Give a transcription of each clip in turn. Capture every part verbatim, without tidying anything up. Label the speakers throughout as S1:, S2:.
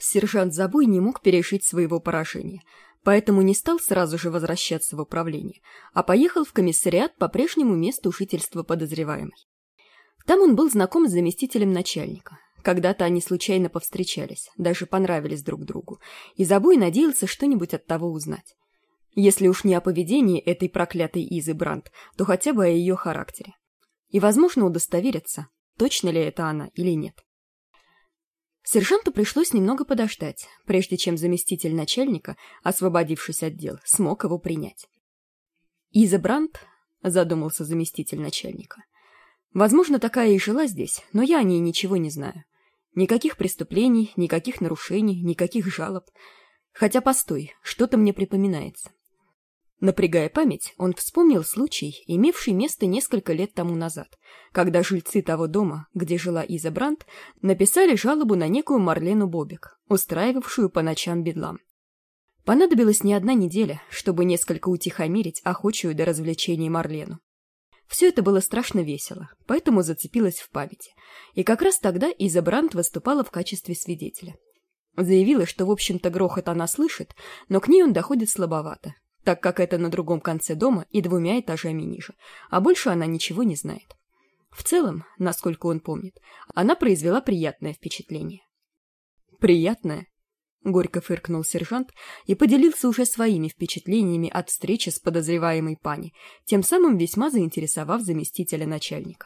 S1: Сержант Забой не мог пережить своего поражения, поэтому не стал сразу же возвращаться в управление, а поехал в комиссариат по прежнему месту жительства подозреваемой. Там он был знаком с заместителем начальника. Когда-то они случайно повстречались, даже понравились друг другу, и Забой надеялся что-нибудь от того узнать. Если уж не о поведении этой проклятой Изы Брандт, то хотя бы о ее характере. И, возможно, удостовериться, точно ли это она или нет. Сержанту пришлось немного подождать, прежде чем заместитель начальника, освободившись от дел, смог его принять. «Иза Брандт?» — задумался заместитель начальника. «Возможно, такая и жила здесь, но я о ней ничего не знаю. Никаких преступлений, никаких нарушений, никаких жалоб. Хотя, постой, что-то мне припоминается». Напрягая память, он вспомнил случай, имевший место несколько лет тому назад, когда жильцы того дома, где жила Иза Брандт, написали жалобу на некую Марлену Бобик, устраивавшую по ночам бедлам. Понадобилась не одна неделя, чтобы несколько утихомирить охочую до развлечений Марлену. Все это было страшно весело, поэтому зацепилось в памяти, и как раз тогда Иза Брандт выступала в качестве свидетеля. Заявила, что в общем-то грохот она слышит, но к ней он доходит слабовато, так как это на другом конце дома и двумя этажами ниже, а больше она ничего не знает. В целом, насколько он помнит, она произвела приятное впечатление. «Приятное?» — горько фыркнул сержант и поделился уже своими впечатлениями от встречи с подозреваемой пани, тем самым весьма заинтересовав заместителя начальника.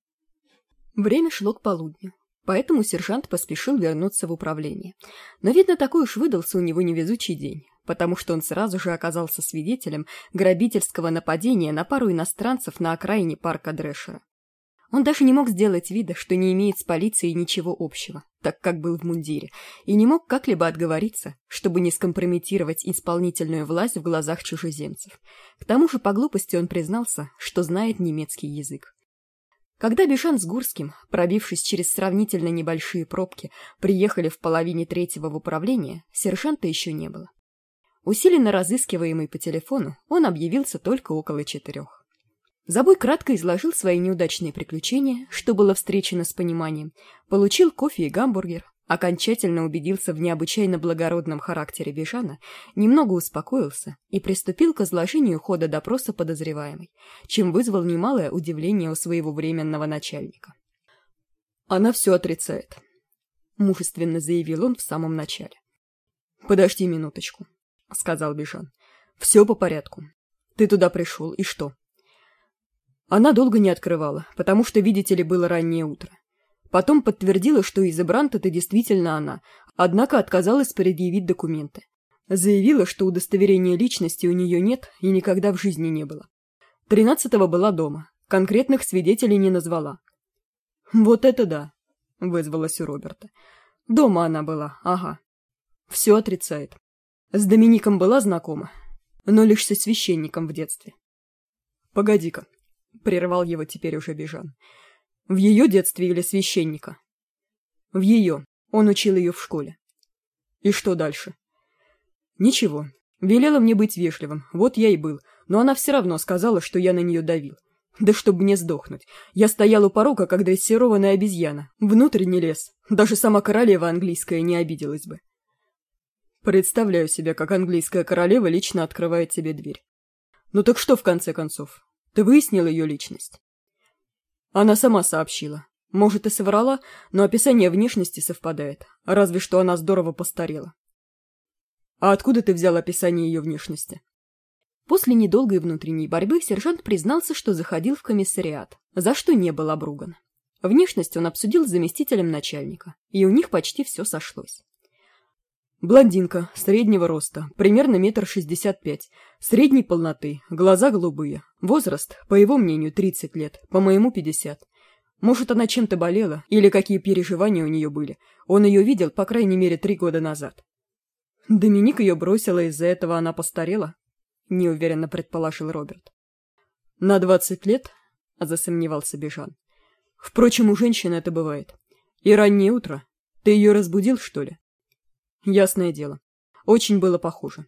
S1: Время шло к полудню, поэтому сержант поспешил вернуться в управление. Но, видно, такой уж выдался у него невезучий день, потому что он сразу же оказался свидетелем грабительского нападения на пару иностранцев на окраине парка Дрэшера. Он даже не мог сделать вида, что не имеет с полицией ничего общего, так как был в мундире, и не мог как-либо отговориться, чтобы не скомпрометировать исполнительную власть в глазах чужеземцев. К тому же по глупости он признался, что знает немецкий язык. Когда Бежан с Гурским, пробившись через сравнительно небольшие пробки, приехали в половине третьего в управление, сержанта еще не было. Усиленно разыскиваемый по телефону, он объявился только около четырех. Забой кратко изложил свои неудачные приключения, что было встречено с пониманием, получил кофе и гамбургер, окончательно убедился в необычайно благородном характере Бежана, немного успокоился и приступил к изложению хода допроса подозреваемой, чем вызвал немалое удивление у своего временного начальника. «Она все отрицает», — мужественно заявил он в самом начале. «Подожди минуточку», — сказал Бежан. «Все по порядку. Ты туда пришел, и что?» Она долго не открывала, потому что, видите ли, было раннее утро. Потом подтвердила, что Иза Брандт — это действительно она, однако отказалась предъявить документы. Заявила, что удостоверения личности у нее нет и никогда в жизни не было. Тринадцатого была дома, конкретных свидетелей не назвала. «Вот это да!» — вызвалась у Роберта. «Дома она была, ага. Все отрицает. С Домиником была знакома, но лишь со священником в детстве». «Погоди-ка», — прервал его теперь уже Бежан. «В ее детстве или священника?» «В ее. Он учил ее в школе». «И что дальше?» «Ничего. Велела мне быть вежливым. Вот я и был. Но она все равно сказала, что я на нее давил. Да чтоб мне сдохнуть. Я стоял у порога, как дрессированная обезьяна. Внутрь не лез. Даже сама королева английская не обиделась бы». «Представляю себе, как английская королева лично открывает тебе дверь. Ну так что в конце концов? Ты выяснил ее личность?» Она сама сообщила. Может, и соврала, но описание внешности совпадает. Разве что она здорово постарела. «А откуда ты взял описание ее внешности?» После недолгой внутренней борьбы сержант признался, что заходил в комиссариат, за что не был обруган. Внешность он обсудил с заместителем начальника, и у них почти все сошлось. «Блондинка, среднего роста, примерно метр шестьдесят пять, средней полноты, глаза голубые, возраст, по его мнению, тридцать лет, по моему пятьдесят. Может, она чем-то болела, или какие переживания у нее были. Он ее видел, по крайней мере, три года назад». «Доминик ее бросила, из-за этого она постарела?» — неуверенно предположил Роберт. «На двадцать лет?» — засомневался Бежан. «Впрочем, у женщин это бывает. И раннее утро. Ты ее разбудил, что ли?» «Ясное дело. Очень было похоже».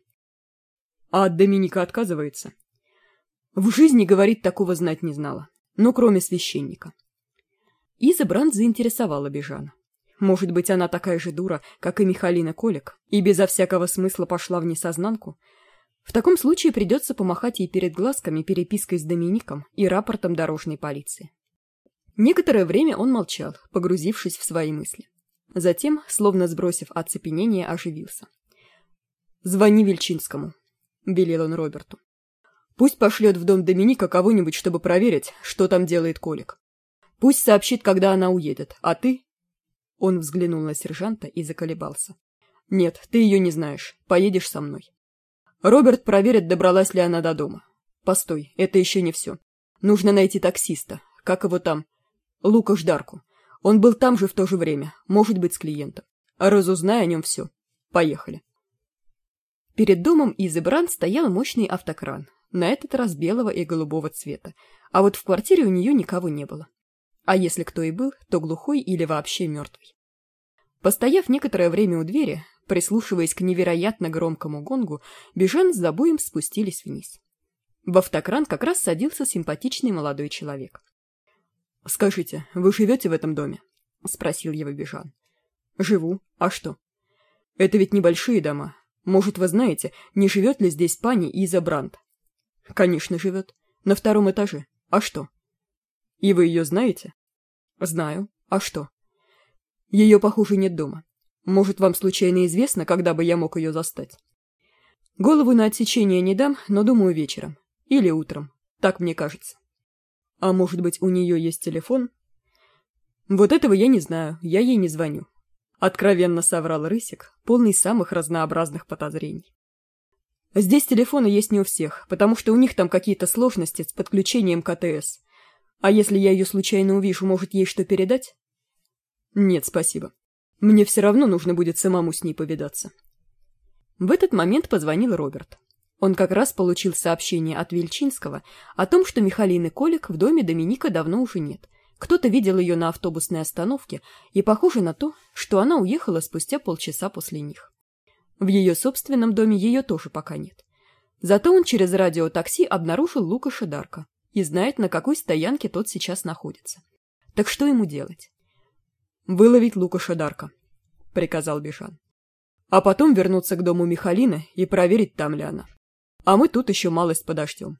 S1: «А от Доминика отказывается?» «В жизни, говорит, такого знать не знала. Ну, кроме священника». Иза Брандт заинтересовала Бежана. Может быть, она такая же дура, как и Михалина Колик, и безо всякого смысла пошла в несознанку? В таком случае придется помахать ей перед глазками перепиской с Домиником и рапортом дорожной полиции. Некоторое время он молчал, погрузившись в свои мысли. Затем, словно сбросив оцепенение, оживился. «Звони Вельчинскому», — велел он Роберту. «Пусть пошлет в дом Доминика кого-нибудь, чтобы проверить, что там делает Колик. Пусть сообщит, когда она уедет, а ты...» Он взглянул на сержанта и заколебался. «Нет, ты ее не знаешь. Поедешь со мной». Роберт проверит, добралась ли она до дома. Постой, это еще не все. Нужно найти таксиста. Как его там? Лукаш Дарку. Он был там же в то же время, может быть, с клиентом. Разузнай о нем все. Поехали. Перед домом Изы Бранд стоял мощный автокран, на этот раз белого и голубого цвета, а вот в квартире у нее никого не было. А если кто и был, то глухой или вообще мертвый. Постояв некоторое время у двери, прислушиваясь к невероятно громкому гонгу, Бежан с Забоем спустились вниз. В автокран как раз садился симпатичный молодой человек. «Скажите, вы живете в этом доме?» — спросил его Бежан. «Живу. А что?» «Это ведь небольшие дома. Может, вы знаете, не живет ли здесь пани Иза Бранд?» «Конечно, живет. На втором этаже. А что?» «И вы ее знаете?» «Знаю. А что?» «Ее, похоже, нет дома. Может, вам случайно известно, когда бы я мог ее застать?» «Голову на отсечение не дам, но думаю вечером. Или утром. Так мне кажется». «А может быть, у нее есть телефон?» «Вот этого я не знаю, я ей не звоню», — откровенно соврал Рысик, полный самых разнообразных подозрений. «Здесь телефоны есть не у всех, потому что у них там какие-то сложности с подключением к АТС. А если я ее случайно увижу, может, ей что передать?» «Нет, спасибо. Мне все равно нужно будет самому с ней повидаться». В этот момент позвонил Роберт. Он как раз получил сообщение от Вельчинского о том, что Михалины Колик в доме Доминика давно уже нет. Кто-то видел ее на автобусной остановке, и похоже на то, что она уехала спустя полчаса после них. В ее собственном доме ее тоже пока нет. Зато он через радиотакси обнаружил Лукаша Дарка и знает, на какой стоянке тот сейчас находится. Так что ему делать? «Выловить Лукаша Дарка», — приказал Бежан. «А потом вернуться к дому Михалины и проверить, там ли она. А мы тут еще малость подождем».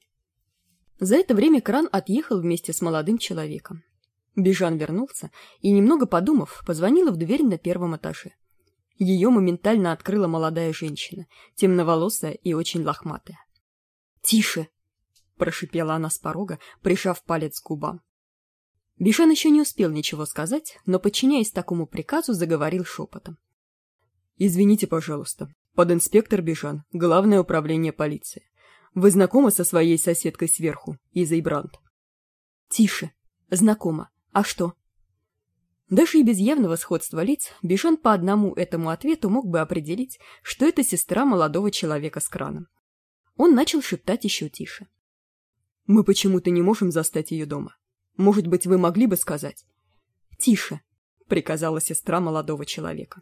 S1: За это время кран отъехал вместе с молодым человеком. Бежан вернулся и, немного подумав, позвонила в дверь на первом этаже. Ее моментально открыла молодая женщина, темноволосая и очень лохматая. «Тише!» — прошипела она с порога, прижав палец к губам. Бежан еще не успел ничего сказать, но, подчиняясь такому приказу, заговорил шепотом. «Извините, пожалуйста, подинспектор Бежан, Главное управление полиции. Вы знакомы со своей соседкой сверху, Изой Бранд?» «Тише. Знакома. А что?» Даже и без явного сходства лиц Бежан по одному этому ответу мог бы определить, что это сестра молодого человека с краном. Он начал шептать еще тише. «Мы почему-то не можем застать ее дома. Может быть, вы могли бы сказать?» «Тише», — приказала сестра молодого человека.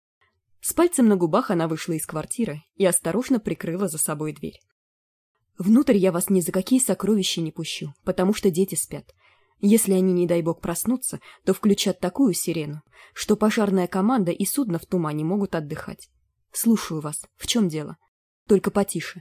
S1: С пальцем на губах она вышла из квартиры и осторожно прикрыла за собой дверь. «Внутрь я вас ни за какие сокровища не пущу, потому что дети спят. Если они, не дай бог, проснутся, то включат такую сирену, что пожарная команда и судно в тумане могут отдыхать. Слушаю вас. В чем дело? Только потише».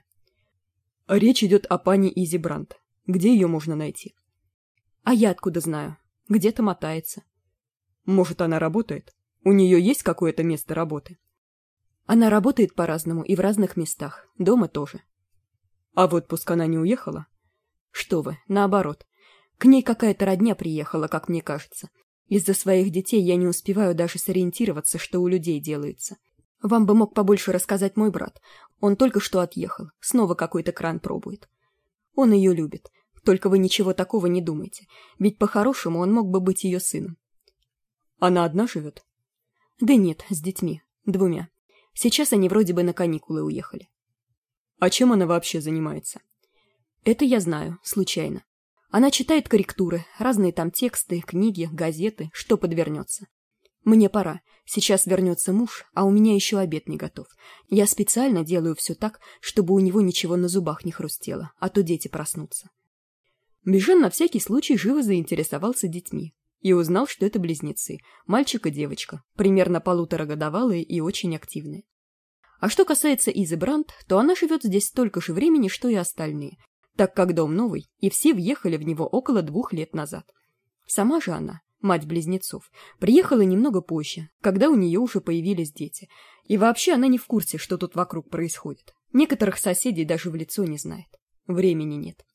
S1: «Речь идет о пане Изе Бранд. Где ее можно найти?» «А я откуда знаю? Где-то мотается». «Может, она работает? У нее есть какое-то место работы?» «Она работает по-разному и в разных местах. Дома тоже». «А в отпуск она не уехала?» «Что вы, наоборот. К ней какая-то родня приехала, как мне кажется. Из-за своих детей я не успеваю даже сориентироваться, что у людей делается. Вам бы мог побольше рассказать мой брат. Он только что отъехал. Снова какой-то кран пробует. Он ее любит. Только вы ничего такого не думайте. Ведь по-хорошему он мог бы быть ее сыном». «Она одна живет?» «Да нет, с детьми. Двумя. Сейчас они вроде бы на каникулы уехали».
S2: А чем она вообще занимается?
S1: Это я знаю, случайно. Она читает корректуры, разные там тексты, книги, газеты, что подвернется. Мне пора. Сейчас вернется муж, а у меня еще обед не готов. Я специально делаю все так, чтобы у него ничего на зубах не хрустело, а то дети проснутся. Бежан на всякий случай живо заинтересовался детьми и узнал, что это близнецы, мальчик и девочка, примерно полуторагодовалые и очень активные. А что касается Изы Брандт, то она живет здесь столько же времени, что и остальные, так как дом новый, и все въехали в него около двух лет назад. Сама же она, мать близнецов, приехала немного позже, когда у нее уже появились дети, и вообще она не в курсе, что тут вокруг происходит. Некоторых соседей даже в лицо не знает. Времени нет.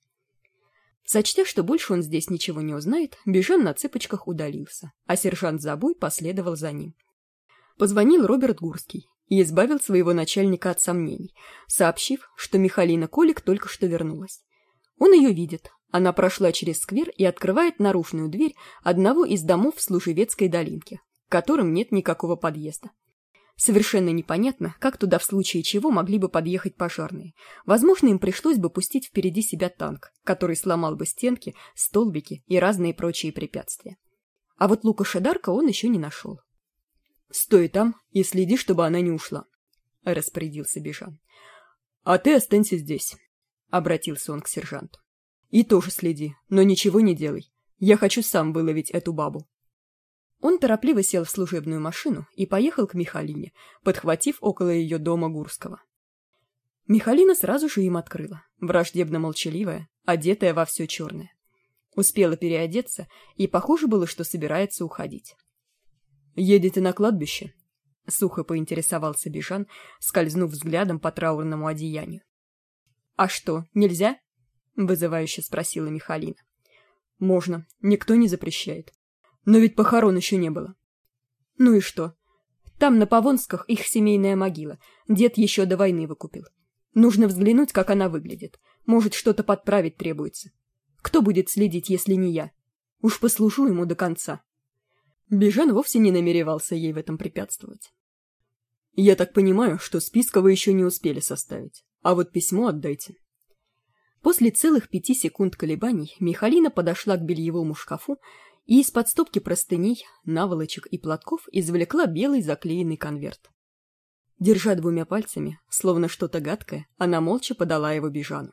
S1: Сочтя, что больше он здесь ничего не узнает, Бежан на цыпочках удалился, а сержант Забой последовал за ним. Позвонил Роберт Гурский и избавил своего начальника от сомнений, сообщив, что Михалина Колик только что вернулась. Он ее видит. Она прошла через сквер и открывает наружную дверь одного из домов в Служевецкой долинке, к которым нет никакого подъезда. Совершенно непонятно, как туда в случае чего могли бы подъехать пожарные. Возможно, им пришлось бы пустить впереди себя танк, который сломал бы стенки, столбики и разные прочие препятствия. А вот Лукаша Дарка он еще не нашел. «Стой там и следи, чтобы она не ушла», — распорядился Бежан. «А ты останься здесь», — обратился он к сержанту. «И тоже следи, но ничего не делай. Я хочу сам выловить эту бабу». Он торопливо сел в служебную машину и поехал к Михалине, подхватив около ее дома Гурского. Михалина сразу же им открыла, враждебно-молчаливая, одетая во все черное. Успела переодеться, и похоже было, что собирается уходить. «Едете на кладбище?» — сухо поинтересовался Бежан, скользнув взглядом по траурному одеянию. «А что, нельзя?» — вызывающе спросила Михалина. «Можно, никто не запрещает. Но ведь похорон еще не было». «Ну и что? Там на Повонсках их семейная могила. Дед еще до войны выкупил. Нужно взглянуть, как она выглядит. Может, что-то подправить требуется. Кто будет следить, если не я? Уж послужу ему до конца». Бежан вовсе не намеревался ей в этом препятствовать. «Я так понимаю, что списка вы еще не успели составить, а вот письмо отдайте». После целых пяти секунд колебаний Михалина подошла к бельевому шкафу и из-под стопки простыней, наволочек и платков извлекла белый заклеенный конверт. Держа двумя пальцами, словно что-то гадкое, она молча подала его Бежану.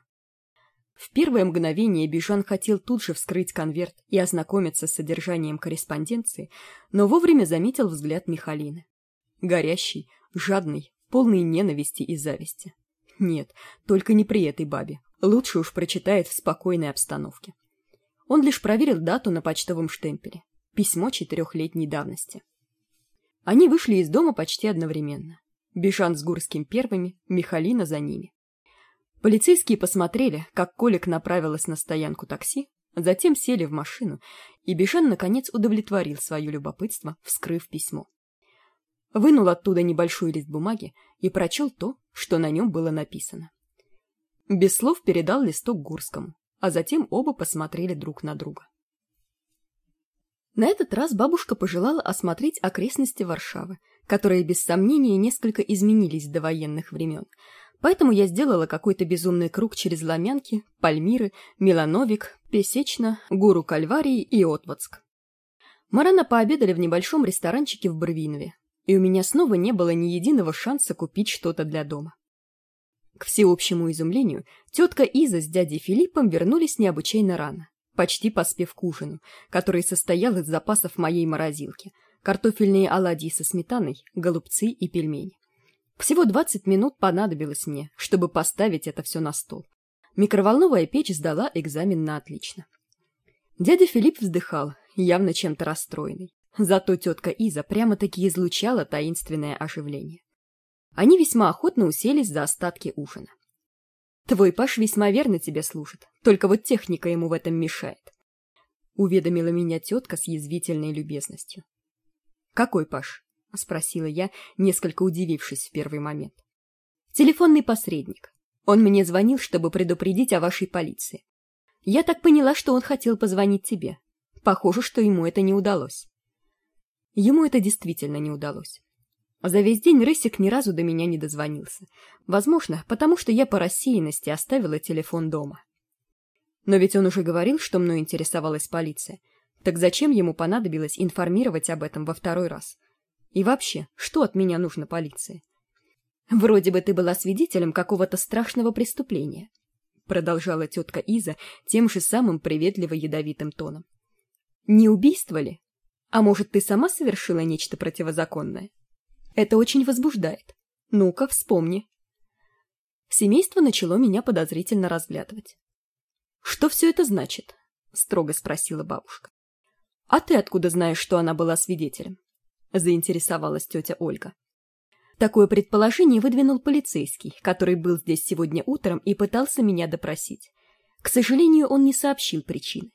S1: В первое мгновение Бежан хотел тут же вскрыть конверт и ознакомиться с содержанием корреспонденции, но вовремя заметил взгляд Михалины. Горящий, жадный, полный ненависти и зависти. Нет, только не при этой бабе. Лучше уж прочитает в спокойной обстановке. Он лишь проверил дату на почтовом штемпеле. Письмо четырехлетней давности. Они вышли из дома почти одновременно. Бежан с Гурским первыми, Михалина за ними. Полицейские посмотрели, как Колик направилась на стоянку такси, затем сели в машину, и Бежан наконец удовлетворил свое любопытство, вскрыв письмо. Вынул оттуда небольшой лист бумаги и прочел то, что на нем было написано. Без слов передал листок Гурскому, а затем оба посмотрели друг на друга. На этот раз бабушка пожелала осмотреть окрестности Варшавы, которые без сомнения несколько изменились до военных времен, поэтому я сделала какой-то безумный круг через Ломянки, Пальмиры, Милановик, Песечно, Гору Кальварии и Отводск. Мы рано пообедали в небольшом ресторанчике в Барвинове, и у меня снова не было ни единого шанса купить что-то для дома. К всеобщему изумлению, тетка Иза с дядей Филиппом вернулись необычайно рано, почти поспев к ужину, который состоял из запасов моей морозилки, картофельные оладьи со сметаной, голубцы и пельмени. Всего двадцать минут понадобилось мне, чтобы поставить это все на стол. Микроволновая печь сдала экзамен на отлично. Дядя Филипп вздыхал, явно чем-то расстроенный. Зато тетка Иза прямо-таки излучала таинственное оживление. Они весьма охотно уселись за остатки ужина. «Твой Паш весьма верно тебя служит, только вот техника ему в этом мешает», — уведомила меня тетка с язвительной любезностью. «Какой Паш?» — спросила я, несколько удивившись в первый момент. «Телефонный посредник. Он мне звонил, чтобы предупредить о вашей полиции. Я так поняла, что он хотел позвонить тебе. Похоже, что ему это не удалось». Ему это действительно не удалось. За весь день Рысик ни разу до меня не дозвонился. Возможно, потому что я по рассеянности оставила телефон дома. Но ведь он уже говорил, что мной интересовалась полиция. Так зачем ему понадобилось информировать об этом во второй раз? И вообще, что от меня нужно полиции? «Вроде бы ты была свидетелем какого-то страшного преступления», продолжала тетка Иза тем же самым приветливо-ядовитым тоном. «Не убийство ли? А может, ты сама совершила нечто противозаконное? Это очень возбуждает. Ну-ка, вспомни. Семейство начало меня подозрительно разглядывать. «Что все это значит?» — строго спросила бабушка. «А ты откуда знаешь, что она была свидетелем?» — заинтересовалась тетя Ольга. Такое предположение выдвинул полицейский, который был здесь сегодня утром и пытался меня допросить. К сожалению, он не сообщил причины.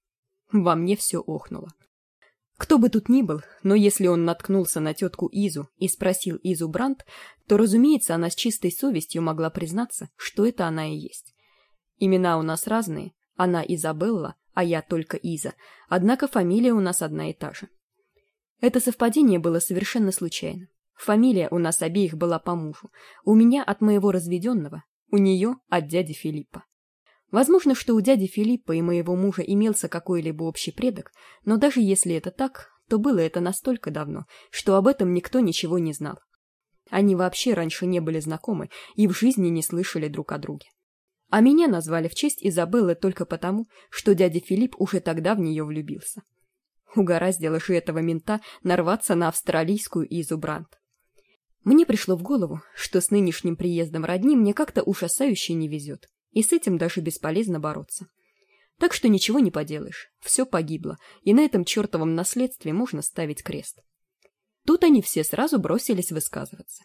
S1: Во мне все охнуло. Кто бы тут ни был, но если он наткнулся на тетку Изу и спросил Изу Брандт, то, разумеется, она с чистой совестью могла признаться, что это она и есть. Имена у нас разные, она Изабелла, а я только Иза, однако фамилия у нас одна и та же. Это совпадение было совершенно случайно. Фамилия у нас обеих была по мужу, у меня от моего разведенного, у нее от дяди Филиппа. Возможно, что у дяди Филиппа и моего мужа имелся какой-либо общий предок, но даже если это так, то было это настолько давно, что об этом никто ничего не знал. Они вообще раньше не были знакомы и в жизни не слышали друг о друге. А меня назвали в честь Изабеллы только потому, что дядя Филипп уже тогда в нее влюбился. Угораздило же этого мента нарваться на австралийскую Изу Брандт. Мне пришло в голову, что с нынешним приездом родни мне как-то ужасающе не везет, и с этим даже бесполезно бороться. Так что ничего не поделаешь, все погибло, и на этом чертовом наследстве можно ставить крест. Тут они все сразу бросились высказываться.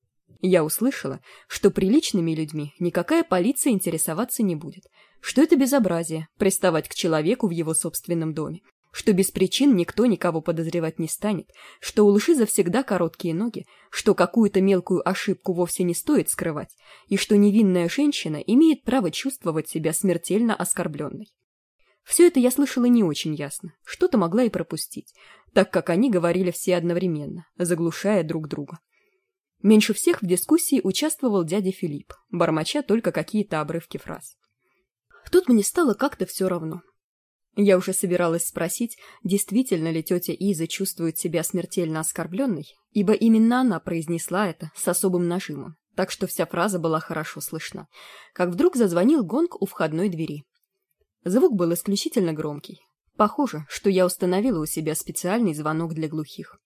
S1: Я услышала, что приличными людьми никакая полиция интересоваться не будет, что это безобразие приставать к человеку в его собственном доме, что без причин никто никого подозревать не станет, что у лжи завсегда короткие ноги, что какую-то мелкую ошибку вовсе не стоит скрывать, и что невинная женщина имеет право чувствовать себя смертельно оскорбленной. Все это я слышала не очень ясно, что-то могла и пропустить, так как они говорили все одновременно, заглушая друг друга. Меньше всех в дискуссии участвовал дядя Филипп, бормоча только какие-то обрывки фраз. Тут мне стало как-то все равно. Я уже собиралась спросить, действительно ли тетя Иза чувствует себя смертельно оскорбленной, ибо именно она произнесла это с особым нажимом, так что вся фраза была хорошо слышна, как вдруг зазвонил гонг у входной двери. Звук был исключительно громкий. Похоже, что я установила у себя специальный звонок для глухих.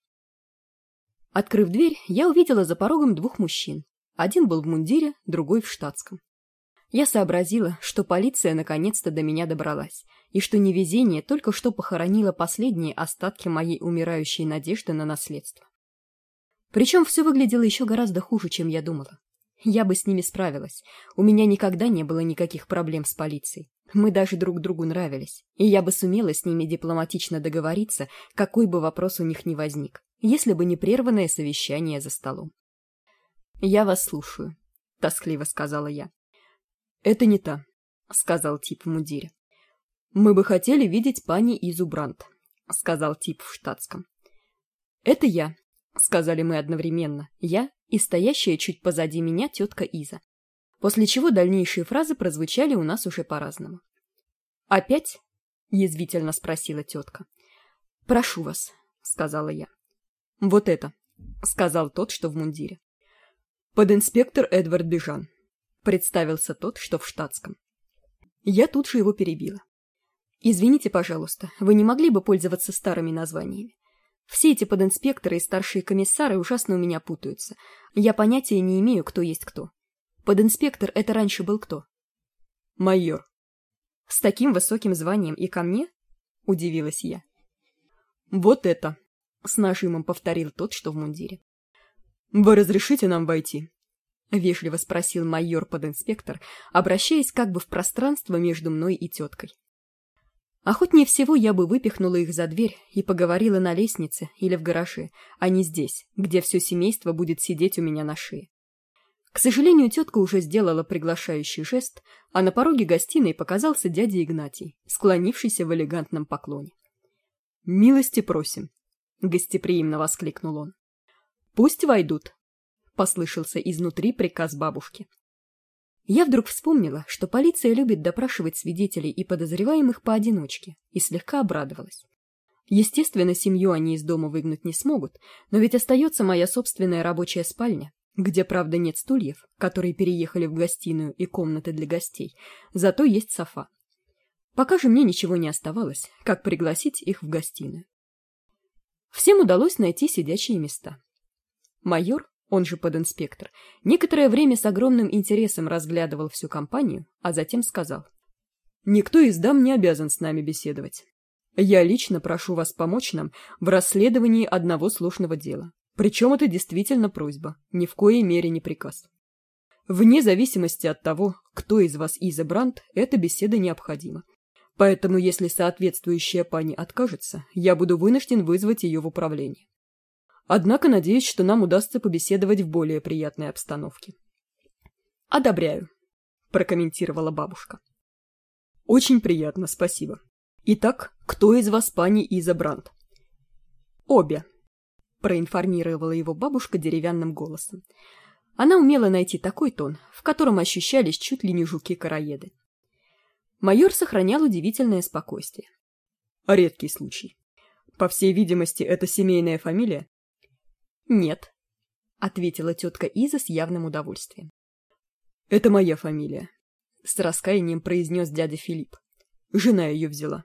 S1: Открыв дверь, я увидела за порогом двух мужчин. Один был в мундире, другой в штатском. Я сообразила, что полиция наконец-то до меня добралась, и что невезение только что похоронило последние остатки моей умирающей надежды на наследство. Причем все выглядело еще гораздо хуже, чем я думала. Я бы с ними справилась. У меня никогда не было никаких проблем с полицией. Мы даже друг другу нравились, и я бы сумела с ними дипломатично договориться, какой бы вопрос у них ни возник, если бы не прерванное совещание за столом. «Я вас слушаю», — тоскливо сказала я. «Это не та», — сказал тип в мундире. «Мы бы хотели видеть пани Изу Брандт», — сказал тип в штатском. «Это я», — сказали мы одновременно, я и стоящая чуть позади меня тетка Иза, после чего дальнейшие фразы прозвучали у нас уже по-разному. «Опять?» — язвительно спросила тетка. «Прошу вас», — сказала я. «Вот это», — сказал тот, что в мундире. «Подинспектор Эдвард Бежан», — представился тот, что в штатском. Я тут же его перебила. «Извините, пожалуйста, вы не могли бы пользоваться старыми названиями? Все эти подинспекторы и старшие комиссары ужасно у меня путаются. Я понятия не имею, кто есть кто. Подинспектор — это раньше был кто?» «Майор». «С таким высоким званием и ко мне?» — удивилась я. «Вот это!» — с нажимом повторил тот, что в мундире. «Вы разрешите нам войти?» — вежливо спросил майор-подинспектор, обращаясь как бы в пространство между мной и теткой. Охотнее всего я бы выпихнула их за дверь и поговорила на лестнице или в гараже, а не здесь, где все семейство будет сидеть у меня на шее. К сожалению, тетка уже сделала приглашающий жест, а на пороге гостиной показался дядя Игнатий, склонившийся в элегантном поклоне. «Милости просим!» — гостеприимно воскликнул он. «Пусть войдут!» — послышался изнутри приказ бабушки. Я вдруг вспомнила, что полиция любит допрашивать свидетелей и подозреваемых поодиночке, и слегка обрадовалась. Естественно, семью они из дома выгнать не смогут, но ведь остается моя собственная рабочая спальня, где, правда, нет стульев, которые переехали в гостиную и комнаты для гостей, зато есть софа. Пока же мне ничего не оставалось, как пригласить их в гостиную. Всем удалось найти сидячие места. Майор, он же подинспектор, некоторое время с огромным интересом разглядывал всю компанию, а затем сказал: «Никто из дам не обязан с нами беседовать. Я лично прошу вас помочь нам в расследовании одного сложного дела. Причем это действительно просьба, ни в коей мере не приказ. Вне зависимости от того, кто из вас Иза Брандт, эта беседа необходима. Поэтому, если соответствующая пани откажется, я буду вынужден вызвать ее в управление. Однако надеюсь, что нам удастся побеседовать в более приятной обстановке». «Одобряю», — прокомментировала бабушка. «Очень приятно, спасибо. Итак, кто из вас пани Иза Брандт?» «Обе», — проинформировала его бабушка деревянным голосом. Она умела найти такой тон, в котором ощущались чуть ли не жуки-караеды. Майор сохранял удивительное спокойствие. «Редкий случай. По всей видимости, это семейная фамилия?» «Нет», — ответила тетка Иза с явным удовольствием. «Это моя фамилия», — с раскаянием произнес дядя Филипп. «Жена ее взяла».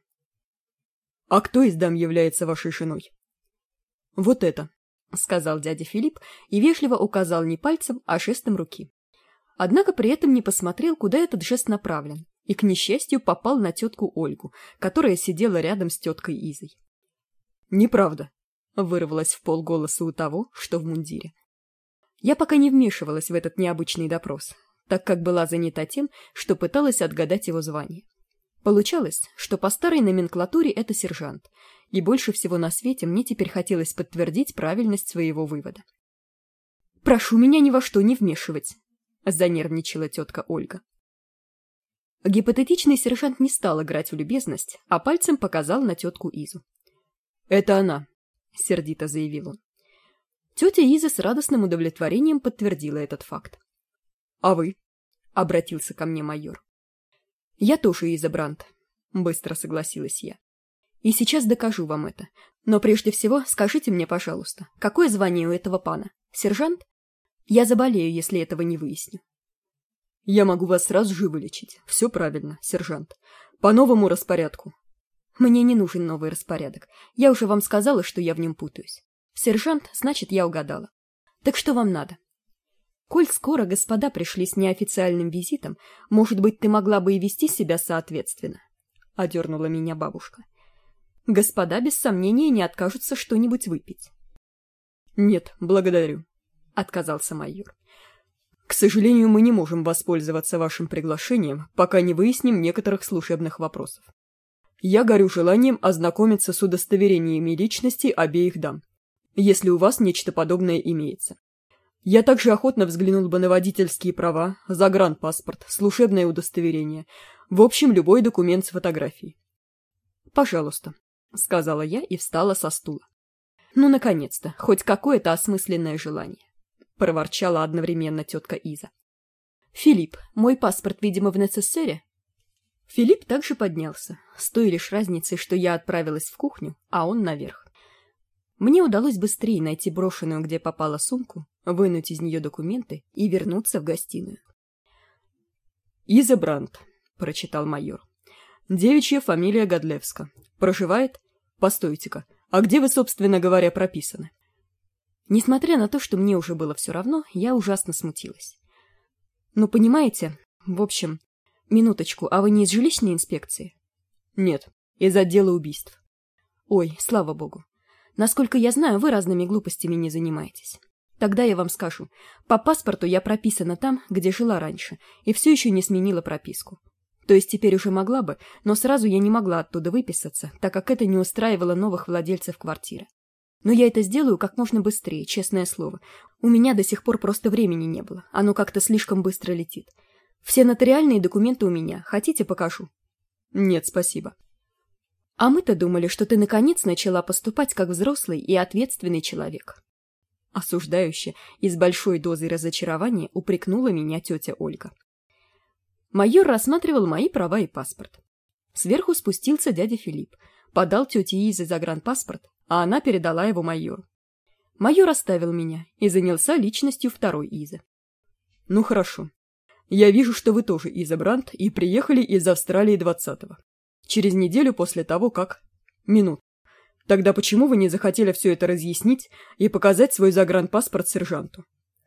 S1: «А кто из дам является вашей женой?» «Вот это», — сказал дядя Филипп и вежливо указал не пальцем, а жестом руки. Однако при этом не посмотрел, куда этот жест направлен, и, к несчастью, попал на тетку Ольгу, которая сидела рядом с теткой Изой. «Неправда», — вырвалось в полголоса у того, что в мундире. Я пока не вмешивалась в этот необычный допрос, так как была занята тем, что пыталась отгадать его звание. Получалось, что по старой номенклатуре это сержант, и больше всего на свете мне теперь хотелось подтвердить правильность своего вывода. «Прошу меня ни во что не вмешивать», — занервничала тетка Ольга. Гипотетичный сержант не стал играть в любезность, а пальцем показал на тетку Изу. «Это она», — сердито заявил он. Тетя Иза с радостным удовлетворением подтвердила этот факт. «А вы?» — обратился ко мне майор. «Я тоже Иза Брандт», — быстро согласилась я. «И сейчас докажу вам это. Но прежде всего скажите мне, пожалуйста, какое звание у этого пана? Сержант? Я заболею, если этого не выясню». «Я могу вас сразу же вылечить. Все правильно, сержант. По новому распорядку». «Мне не нужен новый распорядок. Я уже вам сказала, что я в нем путаюсь. Сержант, значит, я угадала. Так что вам надо?» «Коль скоро господа пришли с неофициальным визитом, может быть, ты могла бы и вести себя соответственно», — одернула меня бабушка. «Господа, без сомнения, не откажутся что-нибудь выпить». «Нет, благодарю», — отказался майор. «К сожалению, мы не можем воспользоваться вашим приглашением, пока не выясним некоторых служебных вопросов. Я горю желанием ознакомиться с удостоверениями личности обеих дам, если у вас нечто подобное имеется. Я также охотно взглянул бы на водительские права, загранпаспорт, служебное удостоверение, в общем, любой документ с фотографией». «Пожалуйста», — сказала я и встала со стула. «Ну, наконец-то, хоть какое-то осмысленное желание», — проворчала одновременно тетка Иза. «Филипп, мой паспорт, видимо, в necessary?» Филипп также поднялся, с той лишь разницей, что я отправилась в кухню, а он наверх. Мне удалось быстрее найти брошенную, где попала, сумку, вынуть из нее документы и вернуться в гостиную. «Иза Брандт», — прочитал майор. «Девичья фамилия Годлевска. Проживает? Постойте-ка, а где вы, собственно говоря, прописаны?» Несмотря на то, что мне уже было все равно, я ужасно смутилась. «Ну, понимаете, в общем... Минуточку, а вы не из жилищной инспекции?» «Нет, из отдела убийств». «Ой, слава богу. Насколько я знаю, вы разными глупостями не занимаетесь. Тогда я вам скажу. По паспорту я прописана там, где жила раньше, и все еще не сменила прописку. То есть теперь уже могла бы, но сразу я не могла оттуда выписаться, так как это не устраивало новых владельцев квартиры. Но я это сделаю как можно быстрее, честное слово. У меня до сих пор просто времени не было, оно как-то слишком быстро летит. Все нотариальные документы у меня. Хотите, покажу?» «Нет, спасибо». «А мы-то думали, что ты наконец начала поступать как взрослый и ответственный человек». Осуждающе и с большой дозой разочарования упрекнула меня тетя Ольга. Майор рассматривал мои права и паспорт. Сверху спустился дядя Филипп, подал тете Изе загранпаспорт, а она передала его майору. Майор оставил меня и занялся личностью второй Изы. «Ну хорошо. Я вижу, что вы тоже Иза Брандт и приехали из Австралии двадцатого. Через неделю после того, как... Минут.
S2: Тогда почему вы не захотели все это разъяснить и показать свой загранпаспорт сержанту?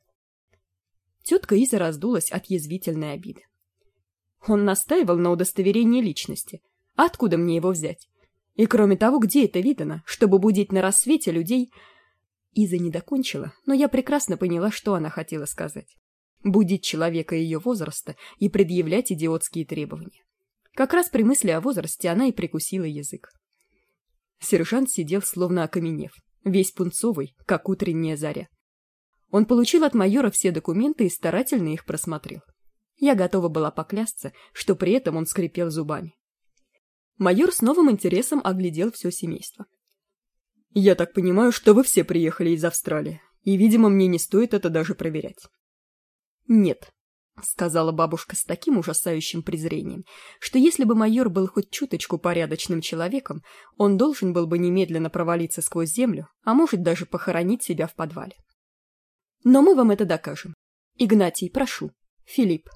S1: Тетка Иза раздулась от язвительной обиды. Он настаивал на удостоверении личности. А откуда мне его взять? И кроме того, где это видано, чтобы будить на рассвете людей... Иза не докончила, но я прекрасно поняла, что она хотела сказать. Будить человека ее возраста и предъявлять идиотские требования. Как раз при мысли о возрасте она и прикусила язык. Сержант сидел словно окаменев, весь пунцовый, как утренняя заря. Он получил от майора все документы и старательно их просмотрел. Я готова была поклясться, что при этом он скрипел зубами. Майор с новым интересом оглядел все семейство.
S2: «Я так понимаю, что вы все приехали из Австралии, и, видимо, мне не стоит это даже проверять».
S1: «Нет», — сказала бабушка с таким ужасающим презрением, что если бы майор был хоть чуточку порядочным человеком, он должен был бы немедленно провалиться сквозь землю, а может даже похоронить себя в подвале. «Но мы вам это докажем. Игнатий, прошу. Филипп».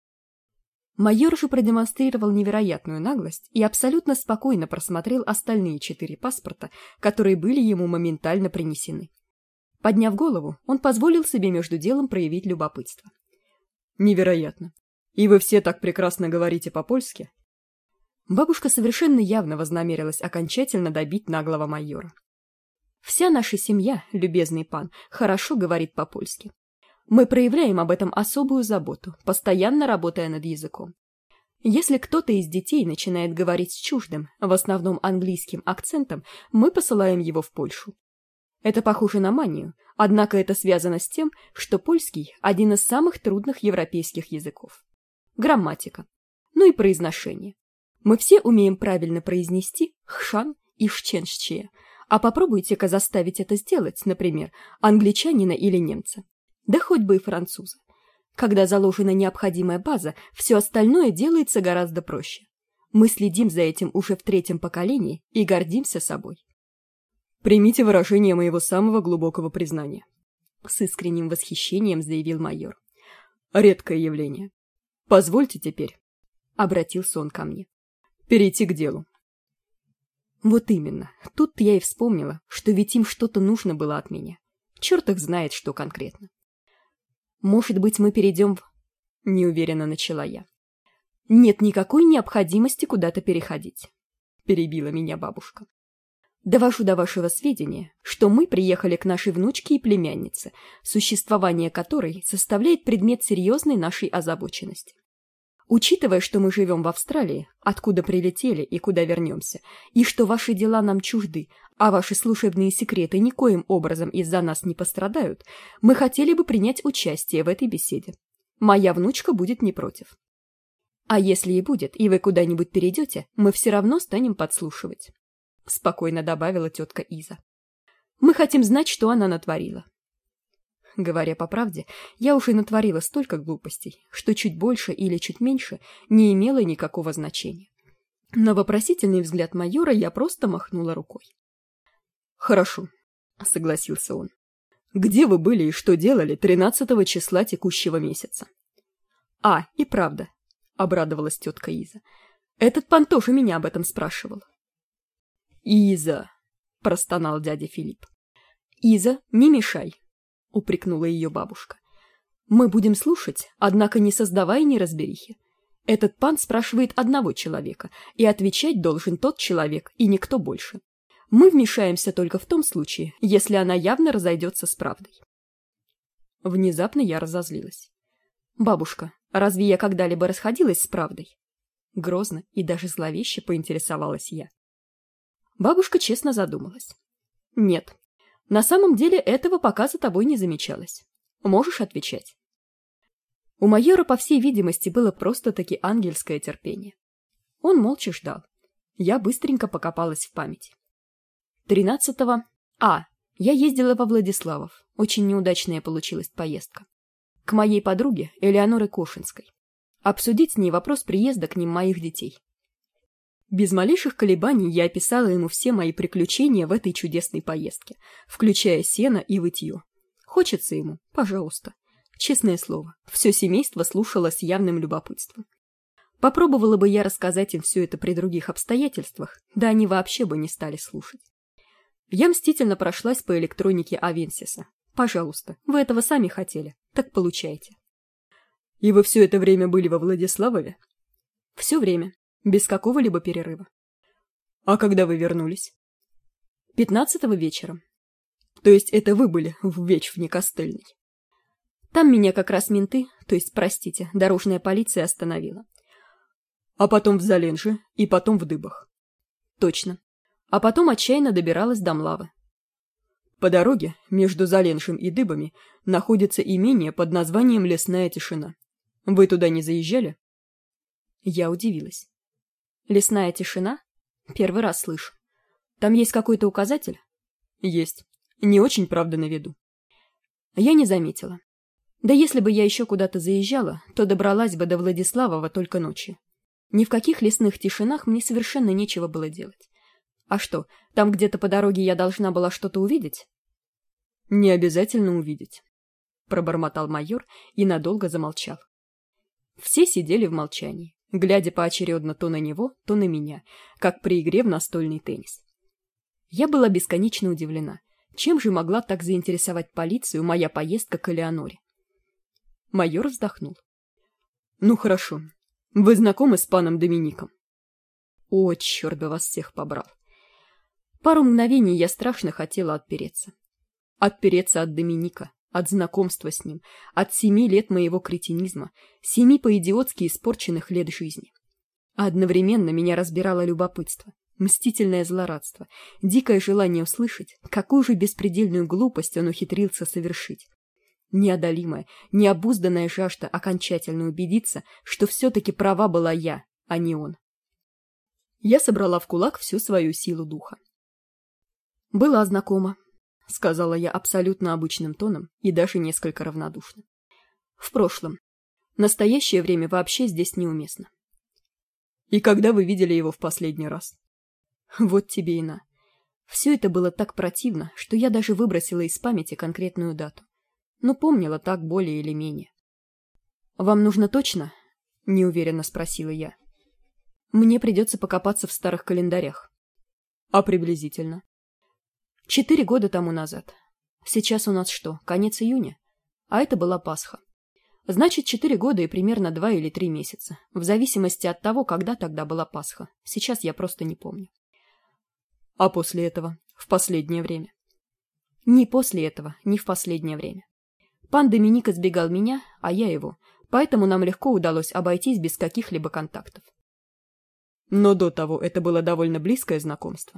S1: Майор же продемонстрировал невероятную наглость и абсолютно спокойно просмотрел остальные четыре паспорта, которые были ему моментально принесены. Подняв голову, он позволил себе между делом проявить любопытство.
S2: «Невероятно. И вы все так прекрасно говорите по-польски?»
S1: Бабушка совершенно явно вознамерилась окончательно добить наглого майора. «Вся наша семья, любезный пан, хорошо говорит по-польски. Мы проявляем об этом особую заботу, постоянно работая над языком. Если кто-то из детей начинает говорить с чуждым, в основном английским акцентом, мы посылаем его в Польшу. Это похоже на манию, однако это связано с тем, что польский – один из самых трудных европейских языков. Грамматика. Ну и произношение. Мы все умеем правильно произнести «хшан» и «шченшче», а попробуйте-ка заставить это сделать, например, англичанина или немца. Да хоть бы и француза. Когда заложена необходимая база, все остальное делается гораздо проще. Мы следим за этим уже в третьем поколении и гордимся собой.
S2: «Примите выражение моего самого глубокого признания»,
S1: — с искренним восхищением заявил майор.
S2: «Редкое явление. Позвольте теперь»,
S1: — обратился он ко мне,
S2: — «перейти к делу».
S1: Вот именно. Тут-то я и вспомнила, что ведь им что-то нужно было от меня. Черт их знает, что конкретно. «Может быть, мы перейдем в...» — неуверенно начала я. «Нет никакой необходимости куда-то переходить», — перебила меня бабушка. «Довожу до вашего сведения, что мы приехали к нашей внучке и племяннице, существование которой составляет предмет серьезной нашей озабоченности. Учитывая, что мы живем в Австралии, откуда прилетели и куда вернемся, и что ваши дела нам чужды, а ваши служебные секреты никоим образом из-за нас не пострадают, мы хотели бы принять участие в этой беседе. Моя внучка будет не против. А если и будет, и вы куда-нибудь перейдете, мы все равно станем подслушивать», — спокойно добавила тетка Иза. «Мы хотим знать, что она натворила». Говоря по правде, я уже натворила столько глупостей, что чуть больше или чуть меньше не имело никакого значения. На вопросительный взгляд майора я просто махнула рукой.
S2: «Хорошо», — согласился он. «Где вы были и что делали тринадцатого числа текущего месяца?»
S1: «А, и правда», — обрадовалась тетка Иза. «Этот пан тоже меня об этом спрашивал».
S2: «Иза»,
S1: — простонал дядя Филипп. «Иза, не мешай», — упрекнула ее бабушка. «Мы будем слушать, однако не создавая неразберихи. Этот пан спрашивает одного человека, и отвечать должен тот человек, и никто больше. Мы вмешаемся только в том случае, если она явно разойдется с правдой». Внезапно я разозлилась. «Бабушка, разве я когда-либо расходилась с правдой?» Грозно и даже зловеще поинтересовалась я. Бабушка честно задумалась. «Нет, на самом деле этого пока за тобой не замечалось. Можешь отвечать». У майора, по всей видимости, было просто-таки ангельское терпение. Он молча ждал. Я быстренько покопалась в памяти. тринадцатого А. Я ездила во Владиславов. Очень неудачная получилась поездка. К моей подруге Элеоноре Кошинской. Обсудить с ней вопрос приезда к ним моих детей. Без малейших колебаний я описала ему все мои приключения в этой чудесной поездке, включая сено и вытье. Хочется ему, пожалуйста. Честное слово, все семейство слушало с явным любопытством. Попробовала бы я рассказать им все это при других обстоятельствах, да они вообще бы не стали слушать. Я мстительно прошлась по электронике Авенсиса. Пожалуйста, вы этого сами хотели, так получайте.
S2: И вы все это время были во Владиславове?
S1: Все время, без какого-либо перерыва.
S2: А когда вы вернулись?
S1: Пятнадцатого вечером.
S2: То есть это вы были в Вечфне Костыльной?
S1: Там меня как раз менты, то есть, простите, дорожная полиция остановила.
S2: А потом в Заленже и потом в Дыбах?
S1: Точно. А потом отчаянно добиралась до Млавы.
S2: По дороге между Заленжем и Дыбами находится имение под названием Лесная Тишина. Вы туда не заезжали?
S1: Я удивилась. Лесная Тишина? Первый раз слышу. Там есть какой-то указатель?
S2: Есть. Не очень, правда, на виду.
S1: Я не заметила. Да если бы я еще куда-то заезжала, то добралась бы до Владиславова только ночью. Ни в каких лесных тишинах мне совершенно нечего было делать. А что, там где-то по дороге я должна была что-то увидеть?
S2: Не обязательно увидеть, пробормотал майор и надолго замолчал.
S1: Все сидели в молчании, глядя поочередно то на него, то на меня, как при игре в настольный теннис. Я была бесконечно удивлена, чем же могла так заинтересовать полицию моя поездка к Элеоноре. Майор вздохнул.
S2: Ну хорошо, вы знакомы с паном Домиником?
S1: О, черт бы вас всех побрал. Пару мгновений я страшно хотела отпереться. Отпереться от Доминика, от знакомства с ним, от семи лет моего кретинизма, семи по-идиотски испорченных лет жизни. А одновременно меня разбирало любопытство, мстительное злорадство, дикое желание услышать, какую же беспредельную глупость он ухитрился совершить. Неодолимая, необузданная жажда окончательно убедиться, что все-таки права была я, а не он. Я собрала в кулак всю свою силу духа. «Была знакома», — сказала я абсолютно обычным тоном и даже несколько равнодушно. «В прошлом. Настоящее время вообще здесь неуместно».
S2: «И когда вы видели его в последний раз?»
S1: «Вот тебе и на. Все это было так противно, что я даже выбросила из памяти конкретную дату. Но помнила так более или менее». «Вам нужно точно?» — неуверенно спросила я. «Мне придется покопаться в старых календарях».
S2: «А приблизительно?»
S1: Четыре года тому назад. Сейчас у нас что, конец июня? А это была Пасха. Значит, четыре года и примерно два или три месяца, в зависимости от того, когда тогда была Пасха. Сейчас я просто не помню.
S2: А после этого, в последнее время?
S1: Ни после этого, ни в последнее время. Пан Доминик избегал меня, а я его, поэтому нам легко удалось обойтись без каких-либо контактов.
S2: Но до того это было довольно близкое знакомство.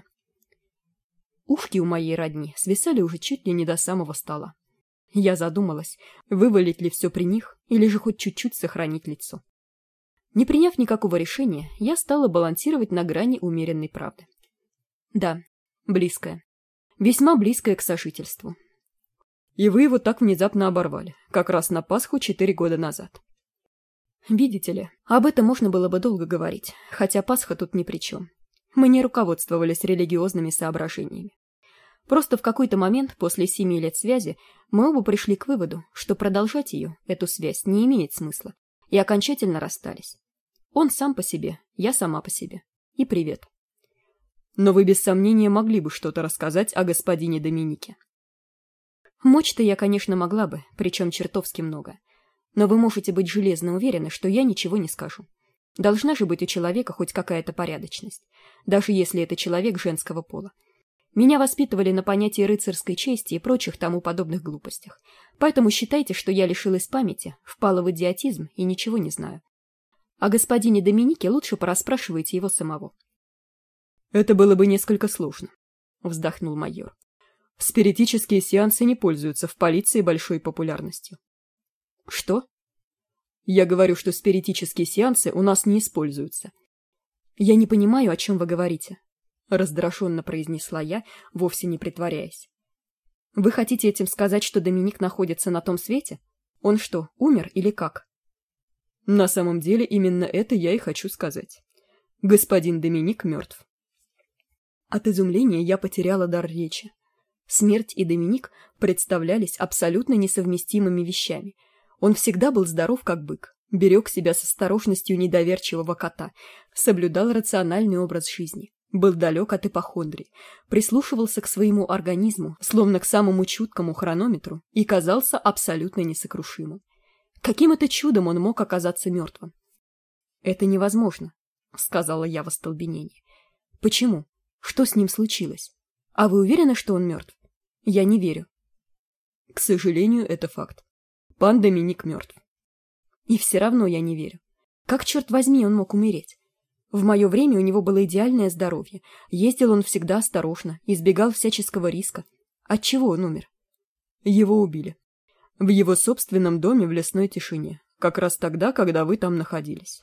S1: Ушки у моей родни свисали уже чуть ли не до самого стола. Я задумалась, вывалить ли все при них, или же хоть чуть-чуть сохранить лицо. Не приняв никакого решения, я стала балансировать на грани умеренной правды. Да, близкое. Весьма близкое к сожительству.
S2: И вы его так внезапно оборвали, как раз на Пасху четыре года назад.
S1: Видите ли, об этом можно было бы долго говорить, хотя Пасха тут ни при чем. Мы не руководствовались религиозными соображениями. Просто в какой-то момент после семи лет связи мы оба пришли к выводу, что продолжать ее, эту связь, не имеет смысла, и окончательно расстались. Он сам по себе, я сама по себе. И привет.
S2: Но вы без сомнения могли бы что-то рассказать о господине Доминике.
S1: Мочь-то я, конечно, могла бы, причем чертовски много. Но вы можете быть железно уверены, что я ничего не скажу. Должна же быть у человека хоть какая-то порядочность, даже если это человек женского пола. Меня воспитывали на понятии рыцарской чести и прочих тому подобных глупостях, поэтому считайте, что я лишилась памяти, впала в идиотизм и ничего не знаю. О господине Доминике лучше порасспрашивайте его самого.
S2: Это было бы несколько сложно, вздохнул майор. Спиритические сеансы не пользуются в полиции большой популярностью.
S1: Что?
S2: Я говорю, что спиритические сеансы у нас не используются.
S1: Я не понимаю, о чем вы говорите, раздраженно произнесла я, вовсе не притворяясь. Вы хотите этим сказать, что Доминик находится на том свете? Он что, умер или как?
S2: На самом деле именно это я и хочу сказать. Господин Доминик мертв.
S1: От изумления я потеряла дар речи. Смерть и Доминик представлялись абсолютно несовместимыми вещами. Он всегда был здоров как бык, берег себя с осторожностью недоверчивого кота, соблюдал рациональный образ жизни, Был далек от ипохондрии, прислушивался к своему организму, словно к самому чуткому хронометру, и казался абсолютно несокрушимым. Каким это чудом он мог оказаться мертвым? «Это невозможно», — сказала я в остолбенении. «Почему? Что с ним случилось? А вы уверены, что он мертв? Я не верю».
S2: «К сожалению, это факт. Пан Доминик мертв».
S1: И все равно я не верю. Как, черт возьми, он мог умереть? В мое время у него было идеальное здоровье. Ездил он всегда осторожно, избегал всяческого риска. Отчего он умер?
S2: Его убили. В его собственном доме в лесной тишине. Как раз тогда, когда вы там находились.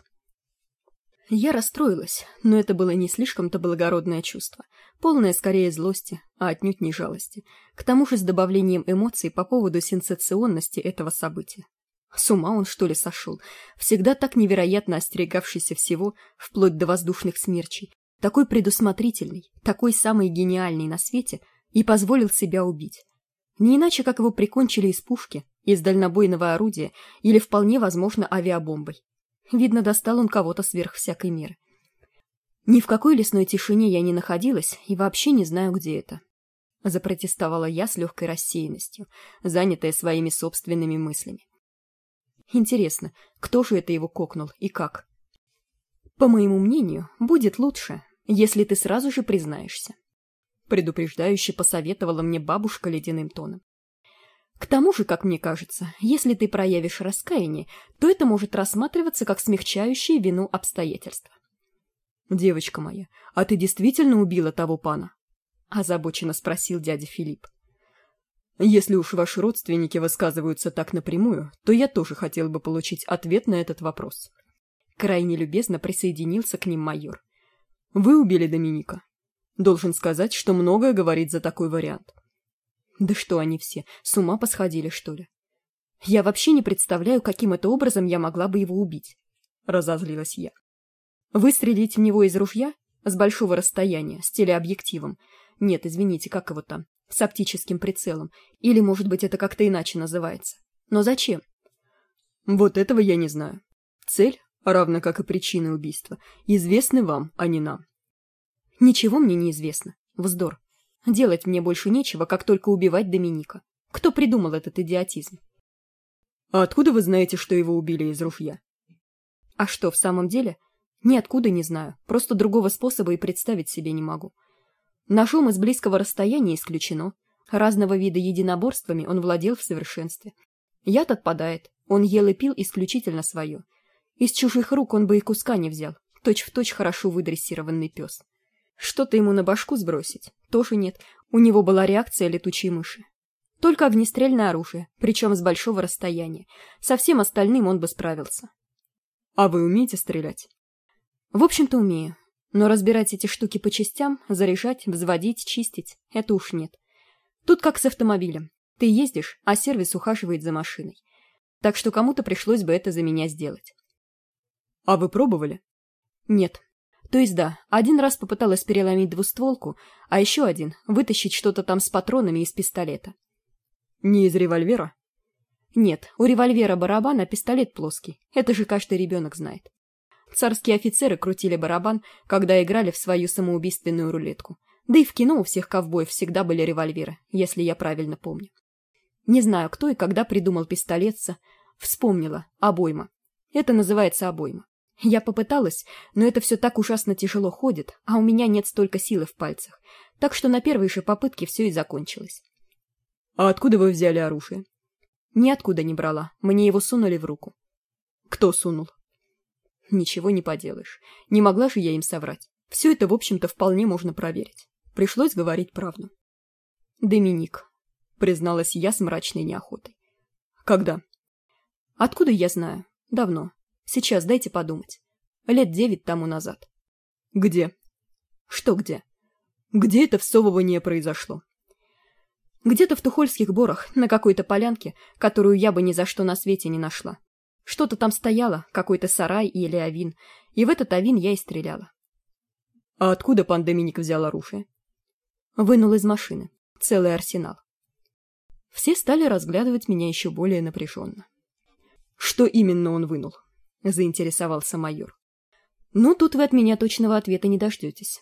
S1: Я расстроилась, но это было не слишком-то благородное чувство. Полное скорее злости, а отнюдь не жалости. К тому же с добавлением эмоций по поводу сенсационности этого события. С ума он, что ли, сошел? Всегда так невероятно остерегавшийся всего, вплоть до воздушных смерчей. Такой предусмотрительный, такой самый гениальный на свете, и позволил себя убить. Не иначе, как его прикончили из пушки, из дальнобойного орудия или, вполне возможно, авиабомбой. Видно, достал он кого-то сверх всякой меры. Ни в какой лесной тишине я не находилась и вообще не знаю, где это. Запротестовала я с легкой рассеянностью, занятая своими собственными мыслями. Интересно, кто же это его кокнул и как? По моему мнению, будет лучше, если ты сразу же признаешься. Предупреждающе посоветовала мне бабушка ледяным тоном. К тому же, как мне кажется, если ты проявишь раскаяние, то это может рассматриваться как смягчающее вину обстоятельства.
S2: «Девочка моя, а ты действительно убила того пана?»
S1: — озабоченно спросил дядя Филипп.
S2: «Если уж ваши родственники высказываются так напрямую, то я тоже хотел бы получить ответ на этот вопрос».
S1: Крайне любезно присоединился к ним майор.
S2: «Вы убили Доминика. Должен сказать, что многое говорит за такой вариант».
S1: Да что они все, с ума посходили, что ли? Я вообще не представляю, каким это образом я могла бы его убить. Разозлилась я. Выстрелить в него из ружья? С большого расстояния, с телеобъективом. Нет, извините, как его там? С оптическим прицелом. Или, может быть, это как-то иначе называется. Но зачем?
S2: Вот этого я не знаю. Цель, равно как и причины убийства, известны вам, а не нам.
S1: Ничего мне не известно. Вздор. Делать мне больше нечего, как только убивать Доминика. Кто придумал этот идиотизм?
S2: А откуда вы знаете, что его убили из ружья?
S1: А что, в самом деле? Ниоткуда не знаю. Просто другого способа и представить себе не могу. Ножом из близкого расстояния исключено. Разного вида единоборствами он владел в совершенстве. Яд отпадает. Он ел и пил исключительно свое. Из чужих рук он бы и куска не взял. Точь-в-точь хорошо выдрессированный пес. Что-то ему на башку сбросить? Тоже нет. У него была реакция летучей мыши. Только огнестрельное оружие, причем с большого расстояния. Со всем остальным он бы справился.
S2: А вы умеете стрелять?
S1: В общем-то, умею. Но разбирать эти штуки по частям, заряжать, взводить, чистить — это уж нет. Тут как с автомобилем. Ты ездишь, а сервис ухаживает за машиной. Так что кому-то пришлось бы это за меня сделать.
S2: А вы пробовали?
S1: Нет. То есть да, один раз попыталась переломить двустволку, а еще один — вытащить что-то там с патронами из пистолета.
S2: Не из револьвера?
S1: Нет, у револьвера барабан, а пистолет плоский. Это же каждый ребенок знает. Царские офицеры крутили барабан, когда играли в свою самоубийственную рулетку. Да и в кино у всех ковбоев всегда были револьверы, если я правильно помню. Не знаю, кто и когда придумал пистолетца. Вспомнила. Обойма. Это называется обойма. Я попыталась, но это все так ужасно тяжело ходит, а у меня нет столько силы в пальцах. Так что на первой же попытке все и закончилось.
S2: А откуда вы взяли оружие?
S1: Ниоткуда не брала. Мне его сунули в руку.
S2: Кто сунул?
S1: Ничего не поделаешь. Не могла же я им соврать. Все это, в общем-то, вполне можно проверить. Пришлось говорить правду. Доминик, призналась я с мрачной неохотой.
S2: Когда?
S1: Откуда я знаю? Давно. Сейчас дайте подумать. Лет девять тому назад.
S2: Где?
S1: Что где?
S2: Где это всовывание произошло?
S1: Где-то в Тухольских борах, на какой-то полянке, которую я бы ни за что на свете не нашла. Что-то там стояло, какой-то сарай или авин, и в этот авин я и стреляла.
S2: А откуда пан Доминик взял оружие?
S1: Вынул из машины. Целый арсенал. Все стали разглядывать меня еще более напряженно.
S2: Что именно он вынул? Заинтересовался майор.
S1: Ну, тут вы от меня точного ответа не дождетесь.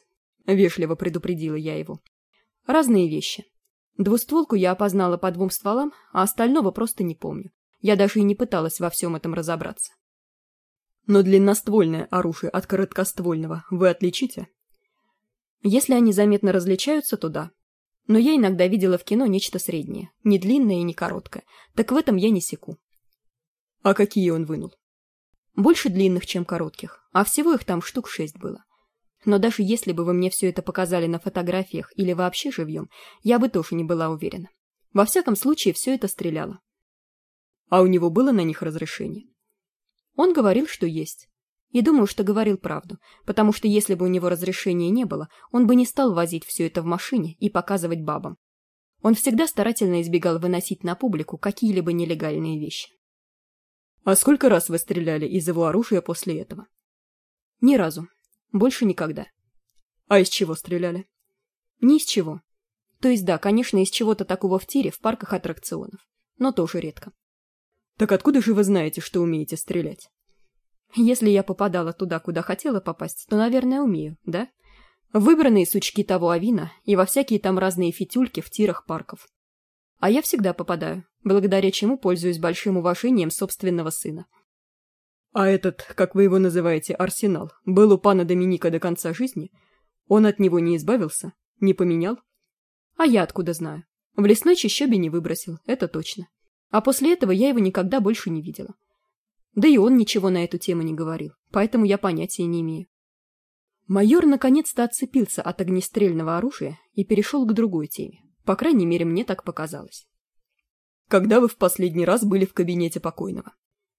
S1: вежливо предупредила я его. Разные вещи. Двустволку я опознала по двум стволам, а остального просто не помню. Я даже и не пыталась во всем этом разобраться. Но длинноствольное оружие от короткоствольного вы отличите? Если они заметно различаются, то да. Но я иногда видела в кино нечто среднее, не длинное и не короткое, так в этом я не секу. А какие он вынул? Больше длинных, чем коротких, а всего их там штук шесть было. Но даже если бы вы мне все это показали на фотографиях или вообще живьем, я бы тоже не была уверена. Во всяком случае, все это стреляло. А у него было на них разрешение? Он говорил, что есть. И думаю, что говорил правду, потому что если бы у него разрешения не было, он бы не стал возить все это в машине и показывать бабам. Он всегда старательно избегал выносить на публику какие-либо нелегальные вещи. А сколько раз вы стреляли из его оружия после этого? Ни разу. Больше никогда. А из чего стреляли? Ни из чего. То есть да, конечно, из чего-то такого в тире в парках аттракционов, но тоже редко. Так откуда же вы знаете, что умеете стрелять? Если я попадала туда, куда хотела попасть, то, наверное, умею, да? В выбранные сучки того авина и во всякие там разные фитюльки в тирах парков. А я всегда попадаю, благодаря чему пользуюсь большим уважением собственного сына. А этот, как вы его называете, арсенал, был у пана Доминика до конца жизни? Он от него не избавился? Не поменял? А я откуда знаю? В лесной чащобе не выбросил, это точно. А после этого я его никогда больше не видела. Да и он ничего на эту тему не говорил, поэтому я понятия не имею. Майор наконец-то отцепился от огнестрельного оружия и перешел к другой теме. По крайней мере, мне так показалось. Когда вы в последний раз были в кабинете покойного?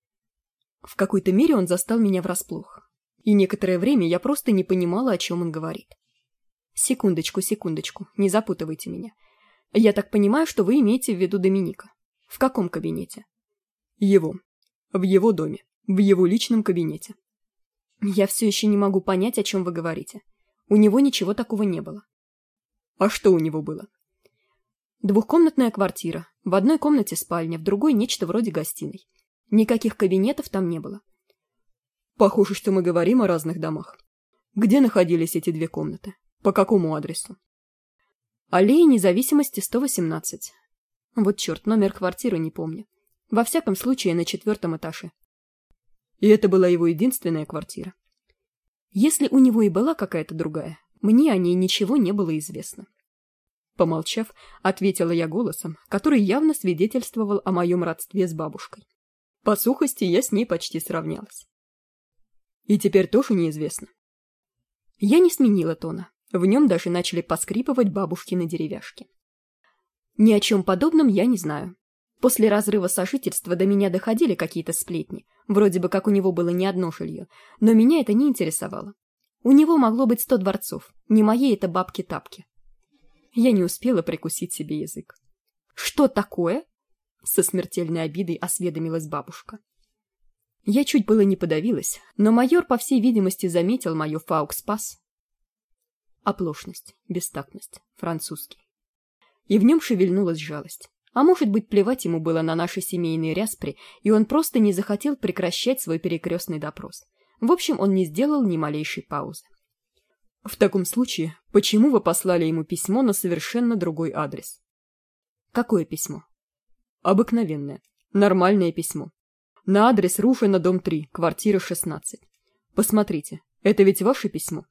S1: В какой-то мере он застал меня врасплох. И некоторое время я просто не понимала, о чем он говорит. Секундочку, секундочку, не запутывайте меня. Я так понимаю, что вы имеете в виду Доминика. В каком кабинете? Его. В его доме. В его личном кабинете. Я все еще не могу понять, о чем вы говорите. У него ничего такого не было. А что у него было? Двухкомнатная квартира. В одной комнате спальня, в другой нечто вроде гостиной. Никаких кабинетов там не было. Похоже, что мы говорим о разных домах. Где находились эти две комнаты? По какому адресу? Аллея Независимости, сто восемнадцать. Вот черт, номер квартиры не помню. Во всяком случае, на четвертом этаже. И это была его единственная квартира. Если у него и была какая-то другая, мне о ней ничего не было известно. Помолчав, ответила я голосом, который явно свидетельствовал о моем родстве с бабушкой. По сухости я с ней почти сравнялась. И теперь тоже неизвестно. Я не сменила тона. В нем даже начали поскрипывать бабушкины деревяшки. Ни о чем подобном я не знаю. После разрыва сожительства до меня доходили какие-то сплетни, вроде бы как у него было не одно жилье, но меня это не интересовало. У него могло быть сто дворцов, не моей это бабки-тапки. Я не успела прикусить себе язык. «Что такое?» — со смертельной обидой осведомилась бабушка. Я чуть было не подавилась, но майор, по всей видимости, заметил мою фаукс-пас. Оплошность, бестактность, французский. И в нем шевельнулась жалость. А может быть, плевать ему было на наши семейные ряспри, и он просто не захотел прекращать свой перекрестный допрос. В общем, он не сделал ни малейшей паузы. В таком случае, почему вы послали ему письмо на совершенно другой адрес? Какое письмо? Обыкновенное, нормальное письмо. На адрес Руфина, дом три, квартира шестнадцать. Посмотрите, это ведь ваше письмо?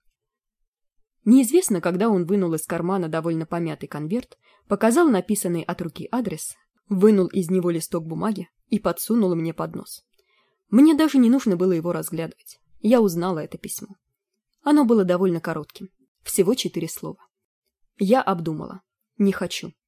S1: Неизвестно, когда он вынул из кармана довольно помятый конверт, показал написанный от руки адрес, вынул из него листок бумаги и подсунул мне под нос. Мне даже не нужно было его разглядывать. Я узнала это письмо. Оно было довольно коротким. Всего четыре слова. Я обдумала. Не хочу.